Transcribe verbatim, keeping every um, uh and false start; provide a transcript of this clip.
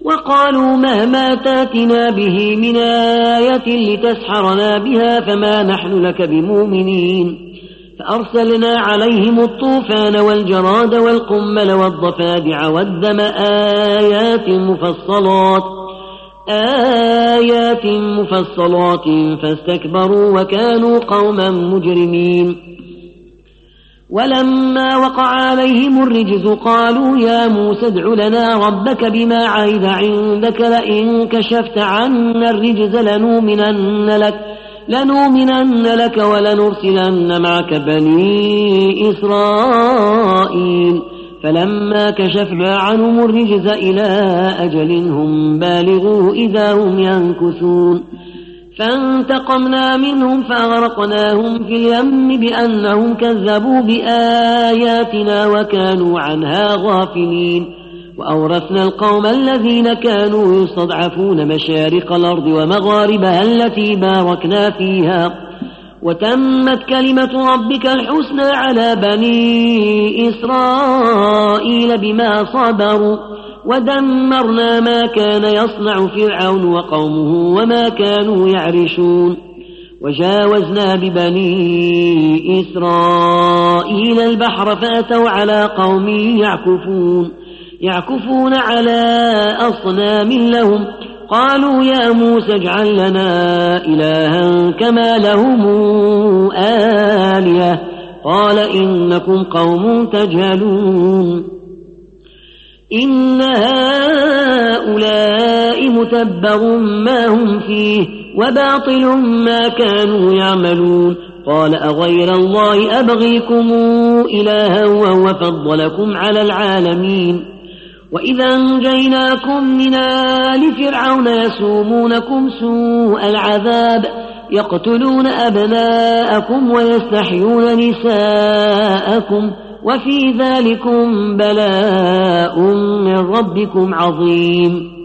وقالوا مهما تاتنا به من آية لتسحرنا بها فما نحن لك بمؤمنين فأرسلنا عليهم الطوفان والجراد والقمل والضفادع والدم آيات مفصلات آيات مفصلات فاستكبروا وكانوا قوما مجرمين ولما وقع عليهم الرجز قالوا يا موسى ادع لنا ربك بما عهد عندك لئن كشفت عنا الرجز لنؤمنن لك لنؤمنن لك ولنرسلن معك بني إسرائيل فلما كشفنا عنهم الرجز إلى أجل هم بالغوه إذا هم ينكثون فانتقمنا منهم فأغرقناهم في اليم بأنهم كذبوا بآياتنا وكانوا عنها غافلين وأورثنا القوم الذين كانوا يستضعفون مشارق الأرض ومغاربها التي باركنا فيها وتمت كلمة ربك الحسنى على بني إسرائيل بما صبروا ودمرنا ما كان يصنع فرعون وقومه وما كانوا يعرشون وجاوزنا ببني إسرائيل البحر فأتوا على قوم يعكفون يعكفون على أصنام لهم قالوا يا موسى اجعل لنا إلها كما لهم آلهة قال إنكم قوم تجهلون إن هؤلاء متبر ما هم فيه وباطل ما كانوا يعملون قال أغير الله أبغيكم إلها وهو فضلكم على العالمين وإذا أنجيناكم من آل فرعون يسومونكم سوء العذاب يقتلون أبناءكم ويستحيون نساءكم وفي ذلكم بلاء من ربكم عظيم